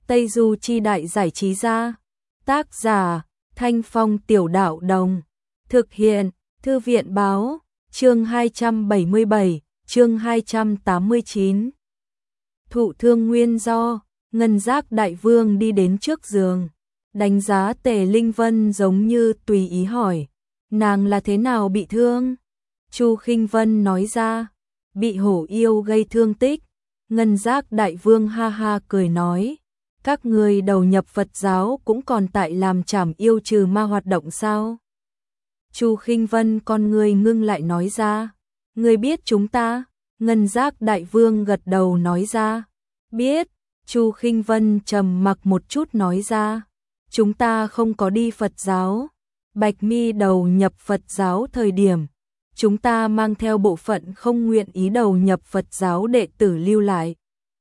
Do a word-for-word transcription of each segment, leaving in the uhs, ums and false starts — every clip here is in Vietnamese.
Tây Du Chi Đại Giải Trí Gia. Tác giả Thanh Phong Tiểu Đạo Đồng. Thực hiện Thư viện Báo. Chương hai trăm bảy mươi bảy, chương hai trăm tám mươi chín. Thụ thương nguyên do. Ngân Giác Đại Vương đi đến trước giường, đánh giá Tề Linh Vân giống như tùy ý hỏi, nàng là thế nào bị thương? Chu Khinh Vân nói ra, bị hổ yêu gây thương tích. Ngân Giác Đại Vương ha ha cười nói, các ngươi đầu nhập Phật giáo cũng còn tại làm trảm yêu trừ ma hoạt động sao? Chu Khinh Vân con người ngưng lại nói ra, ngươi biết chúng ta? Ngân Giác Đại Vương gật đầu nói ra, biết. Chu Khinh Vân trầm mặc một chút nói ra, chúng ta không có đi Phật giáo. Bạch Mi đầu nhập Phật giáo thời điểm, chúng ta mang theo bộ phận không nguyện ý đầu nhập Phật giáo đệ tử lưu lại,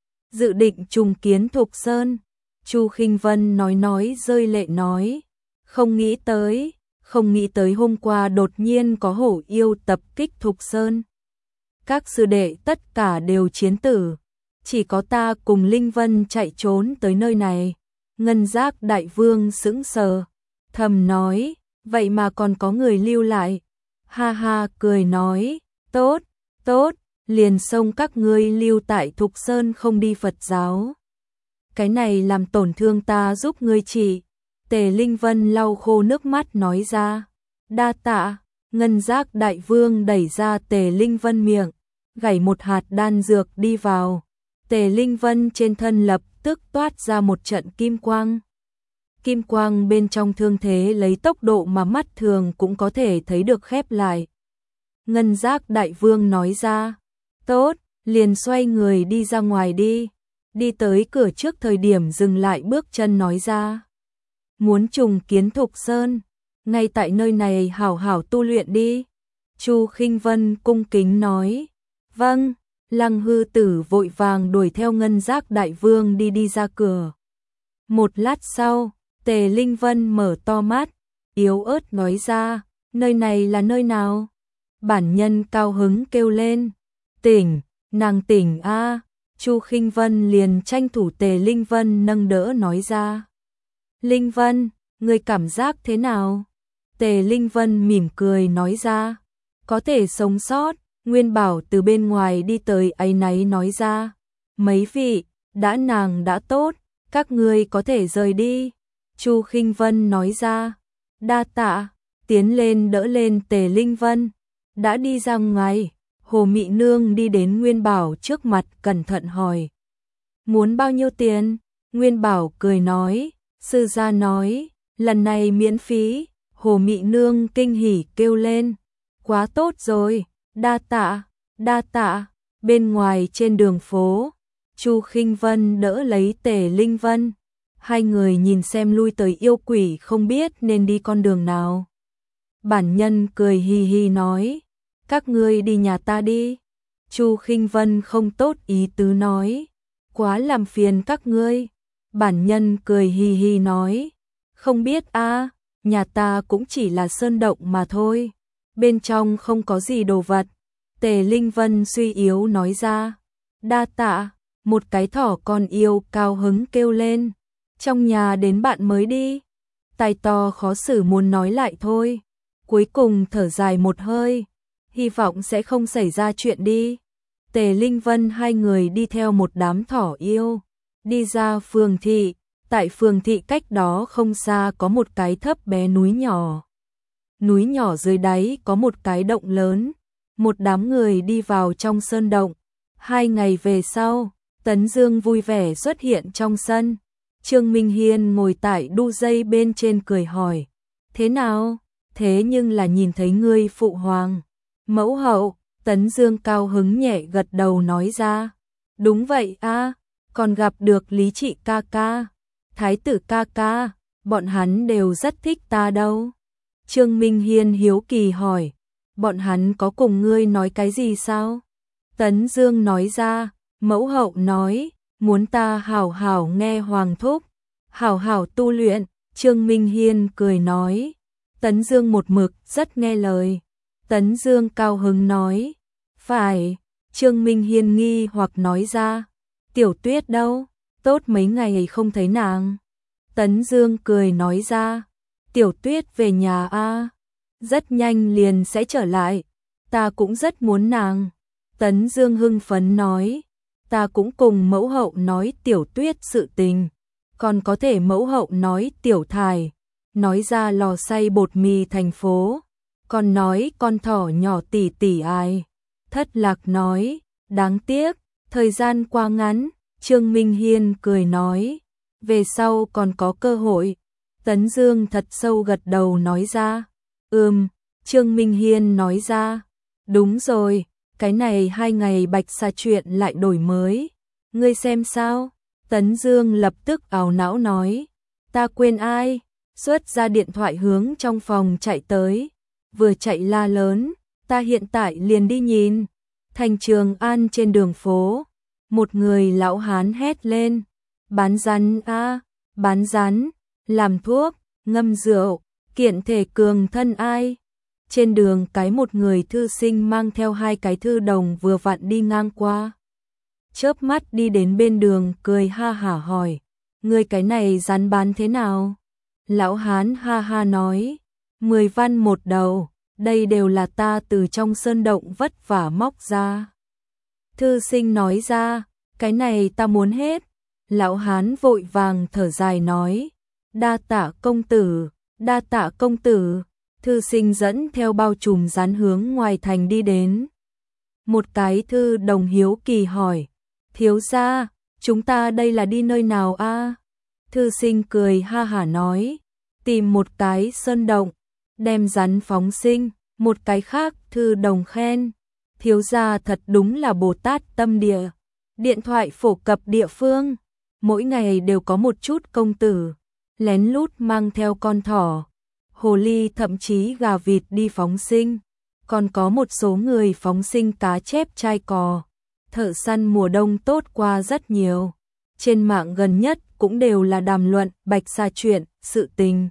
dự định trùng kiến Thục Sơn. Chu Khinh Vân nói nói rơi lệ nói, không nghĩ tới, không nghĩ tới hôm qua đột nhiên có hổ yêu tập kích Thục Sơn. Các sư đệ tất cả đều chiến tử, chỉ có ta cùng Linh Vân chạy trốn tới nơi này. Ngân Giác Đại Vương sững sờ, thầm nói, vậy mà còn có người lưu lại. Ha ha cười nói, tốt, tốt, liền xông các ngươi lưu tại Thục Sơn không đi Phật giáo. Cái này làm tổn thương ta giúp ngươi trị. Tề Linh Vân lau khô nước mắt nói ra, đa tạ. Ngân Giác Đại Vương đẩy ra Tề Linh Vân miệng, gảy một hạt đan dược đi vào. Tề Linh Vân trên thân lập tức toát ra một trận kim quang. Kim quang bên trong thương thế lấy tốc độ mà mắt thường cũng có thể thấy được khép lại. Ngân Giác Đại Vương nói ra, tốt, liền xoay người đi ra ngoài đi. Đi tới cửa trước thời điểm dừng lại bước chân nói ra, muốn trùng kiến Thục Sơn, ngay tại nơi này hảo hảo tu luyện đi. Chu Khinh Vân cung kính nói, vâng. Lăng Hư Tử vội vàng đuổi theo Ngân Giác Đại Vương đi đi ra cửa. Một lát sau, Tề Linh Vân mở to mắt, yếu ớt nói ra, nơi này là nơi nào? Bản nhân cao hứng kêu lên, tỉnh, nàng tỉnh a. Chu Khinh Vân liền tranh thủ Tề Linh Vân nâng đỡ nói ra, Linh Vân, ngươi cảm giác thế nào? Tề Linh Vân mỉm cười nói ra, có thể sống sót. Nguyên Bảo từ bên ngoài đi tới áy náy nói ra, mấy vị, đã nàng đã tốt, các ngươi có thể rời đi. Chu Khinh Vân nói ra, đa tạ, tiến lên đỡ lên Tề Linh Vân, đã đi ra ngoài. Hồ Mị Nương đi đến Nguyên Bảo trước mặt cẩn thận hỏi, muốn bao nhiêu tiền? Nguyên Bảo cười nói, sư gia nói, lần này miễn phí. Hồ Mị Nương kinh hỉ kêu lên, quá tốt rồi. Đa tạ, đa tạ. Bên ngoài trên đường phố, Chu Khinh Vân đỡ lấy Tề Linh Vân. Hai người nhìn xem lui tới yêu quỷ không biết nên đi con đường nào. Bản nhân cười hì hì nói, các ngươi đi nhà ta đi. Chu Khinh Vân không tốt ý tứ nói, quá làm phiền các ngươi. Bản nhân cười hì hì nói, không biết a, nhà ta cũng chỉ là sơn động mà thôi. Bên trong không có gì đồ vật. Tề Linh Vân suy yếu nói ra, đa tạ. Một cái thỏ con yêu cao hứng kêu lên, trong nhà đến bạn mới đi. Tai to khó xử muốn nói lại thôi, cuối cùng thở dài một hơi, hy vọng sẽ không xảy ra chuyện đi. Tề Linh Vân hai người đi theo một đám thỏ yêu, đi ra phường thị. Tại phường thị cách đó không xa có một cái thấp bé núi nhỏ. Núi nhỏ dưới đáy có một cái động lớn. Một đám người đi vào trong sơn động. Hai ngày về sau, Tấn Dương vui vẻ xuất hiện trong sân. Trương Minh Hiên ngồi tại đu dây bên trên cười hỏi, thế nào? Thế nhưng là nhìn thấy ngươi phụ hoàng. Mẫu hậu, Tấn Dương cao hứng nhẹ gật đầu nói ra, đúng vậy a, còn gặp được Lý Trị ca ca, Thái tử ca ca, bọn hắn đều rất thích ta đâu. Trương Minh Hiên hiếu kỳ hỏi, bọn hắn có cùng ngươi nói cái gì sao? Tấn Dương nói ra, mẫu hậu nói, muốn ta hảo hảo nghe hoàng thúc, hảo hảo tu luyện. Trương Minh Hiên cười nói, Tấn Dương một mực rất nghe lời. Tấn Dương cao hứng nói, phải. Trương Minh Hiên nghi hoặc nói ra, Tiểu Tuyết đâu? tốt mấy ngày không thấy nàng. Tấn Dương cười nói ra, Tiểu Tuyết về nhà a, rất nhanh liền sẽ trở lại, ta cũng rất muốn nàng. Tấn Dương hưng phấn nói, ta cũng cùng mẫu hậu nói Tiểu Tuyết sự tình, còn có thể mẫu hậu nói Tiểu Thải, nói ra lò xay bột mì thành phố, còn nói con thỏ nhỏ tỷ tỷ ai. Thất Lạc nói, đáng tiếc, thời gian qua ngắn. Trương Minh Hiên cười nói, về sau còn có cơ hội. Tấn Dương thật sâu gật đầu nói ra, ừm. Trương Minh Hiên nói ra, đúng rồi, cái này hai ngày Bạch Sa chuyện lại đổi mới, ngươi xem sao? Tấn Dương lập tức ảo não nói, ta quên ai, xuất ra điện thoại hướng trong phòng chạy tới, vừa chạy la lớn, ta hiện tại liền đi nhìn. Thành Trường An trên đường phố, một người lão hán hét lên, bán rắn a, bán rắn, làm thuốc, ngâm rượu, kiện thể cường thân ai. Trên đường cái một người thư sinh mang theo hai cái thư đồng vừa vặn đi ngang qua. Chớp mắt đi đến bên đường cười ha hả hỏi, người cái này rắn bán thế nào? Lão hán ha ha nói, mười văn một đầu, đây đều là ta từ trong sơn động vất vả móc ra. Thư sinh nói ra, cái này ta muốn hết. Lão hán vội vàng thở dài nói, đa tạ công tử, đa tạ công tử. Thư sinh dẫn theo bao trùm rắn hướng ngoài thành đi đến. Một cái thư đồng hiếu kỳ hỏi, thiếu gia, chúng ta đây là đi nơi nào a? Thư sinh cười ha hả nói, tìm một cái sơn động, đem rắn phóng sinh. Một cái khác thư đồng khen, thiếu gia thật đúng là Bồ Tát tâm địa. Điện thoại phổ cập địa phương, mỗi ngày đều có một chút công tử lén lút mang theo con thỏ, hồ ly thậm chí gà vịt đi phóng sinh, còn có một số người phóng sinh cá chép trai cò. Thợ săn mùa đông tốt qua rất nhiều. Trên mạng gần nhất cũng đều là đàm luận Bạch Sa chuyện, sự tình.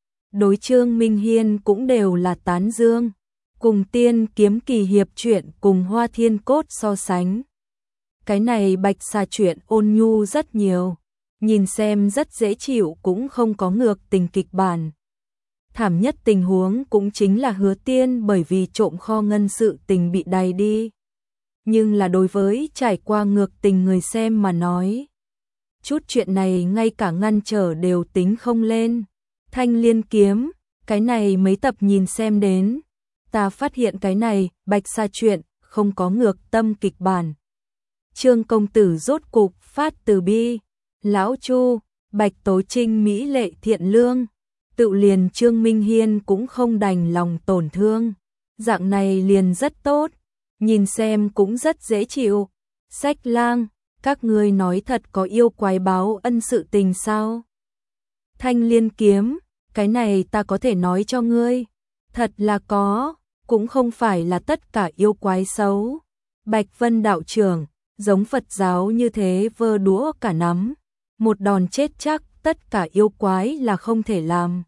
Đối Trương Minh Hiên cũng đều là tán dương, cùng Tiên Kiếm Kỳ hiệp chuyện cùng Hoa Thiên Cốt so sánh. Cái này Bạch Sa chuyện ôn nhu rất nhiều, nhìn xem rất dễ chịu cũng không có ngược tình kịch bản. Thảm nhất tình huống cũng chính là Hứa Tiên bởi vì trộm kho ngân sự tình bị đày đi. Nhưng là đối với trải qua ngược tình người xem mà nói, chút chuyện này ngay cả ngăn trở đều tính không lên. Thanh Liên Kiếm, cái này mấy tập nhìn xem đến, ta phát hiện cái này Bạch Sa chuyện không có ngược tâm kịch bản. Trương công tử rốt cục phát từ bi, lão Chu, Bạch Tố Trinh mỹ lệ thiện lương, tự liền Trương Minh Hiên cũng không đành lòng tổn thương. Dạng này liền rất tốt, nhìn xem cũng rất dễ chịu. Sách Lang, các ngươi nói thật có yêu quái báo ân sự tình sao? Thanh Liên Kiếm, cái này ta có thể nói cho ngươi, thật là có, cũng không phải là tất cả yêu quái xấu. Bạch Vân đạo trưởng, giống Phật giáo như thế vơ đũa cả nắm, một đòn chết chắc, tất cả yêu quái là không thể làm.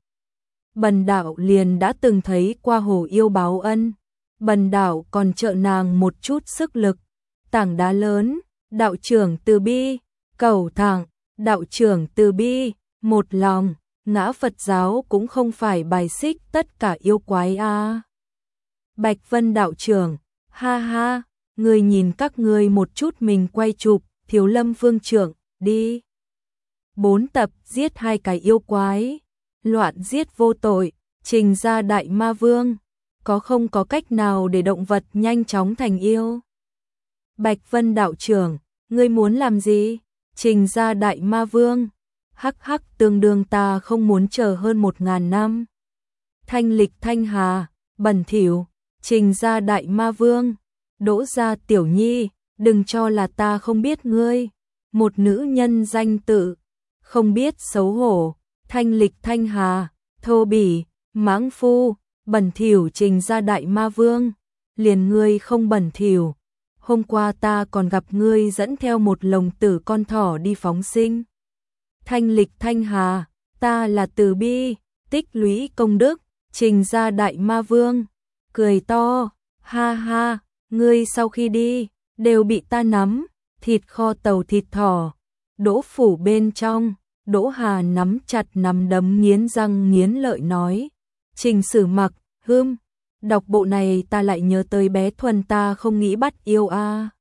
Bần đạo liền đã từng thấy qua hồ yêu báo ân, bần đạo còn trợ nàng một chút sức lực. Tảng đá lớn, đạo trưởng từ bi, cầu thẳng, đạo trưởng từ bi, một lòng, ngã Phật giáo cũng không phải bài xích tất cả yêu quái a. À. Bạch Vân đạo trưởng, ha ha, người nhìn các ngươi một chút mình quay chụp, Thiếu Lâm Vương trưởng, đi. Bốn tập giết hai cái yêu quái, loạn giết vô tội, trình ra đại ma vương, có không có cách nào để động vật nhanh chóng thành yêu? Bạch Vân đạo trưởng, ngươi muốn làm gì? Trình ra đại ma vương, hắc hắc tương đương ta không muốn chờ hơn một ngàn năm. Thanh Lịch Thanh Hà, bẩn thỉu, trình ra đại ma vương, Đỗ gia tiểu nhi, đừng cho là ta không biết ngươi, một nữ nhân danh tự, không biết xấu hổ. Thanh Lịch Thanh Hà, thô bỉ, mãng phu, bẩn thỉu trình ra đại ma vương, liền ngươi không bẩn thỉu. Hôm qua ta còn gặp ngươi dẫn theo một lồng tử con thỏ đi phóng sinh. Thanh Lịch Thanh Hà, ta là từ bi, tích lũy công đức, trình ra đại ma vương, cười to, ha ha, ngươi sau khi đi, đều bị ta nắm, thịt kho tàu thịt thỏ, Đỗ phủ bên trong, Đỗ Hà nắm chặt nắm đấm nghiến răng nghiến lợi nói. Trình Sử Mặc, hưm, đọc bộ này ta lại nhớ tới bé Thuần ta không nghĩ bắt yêu a.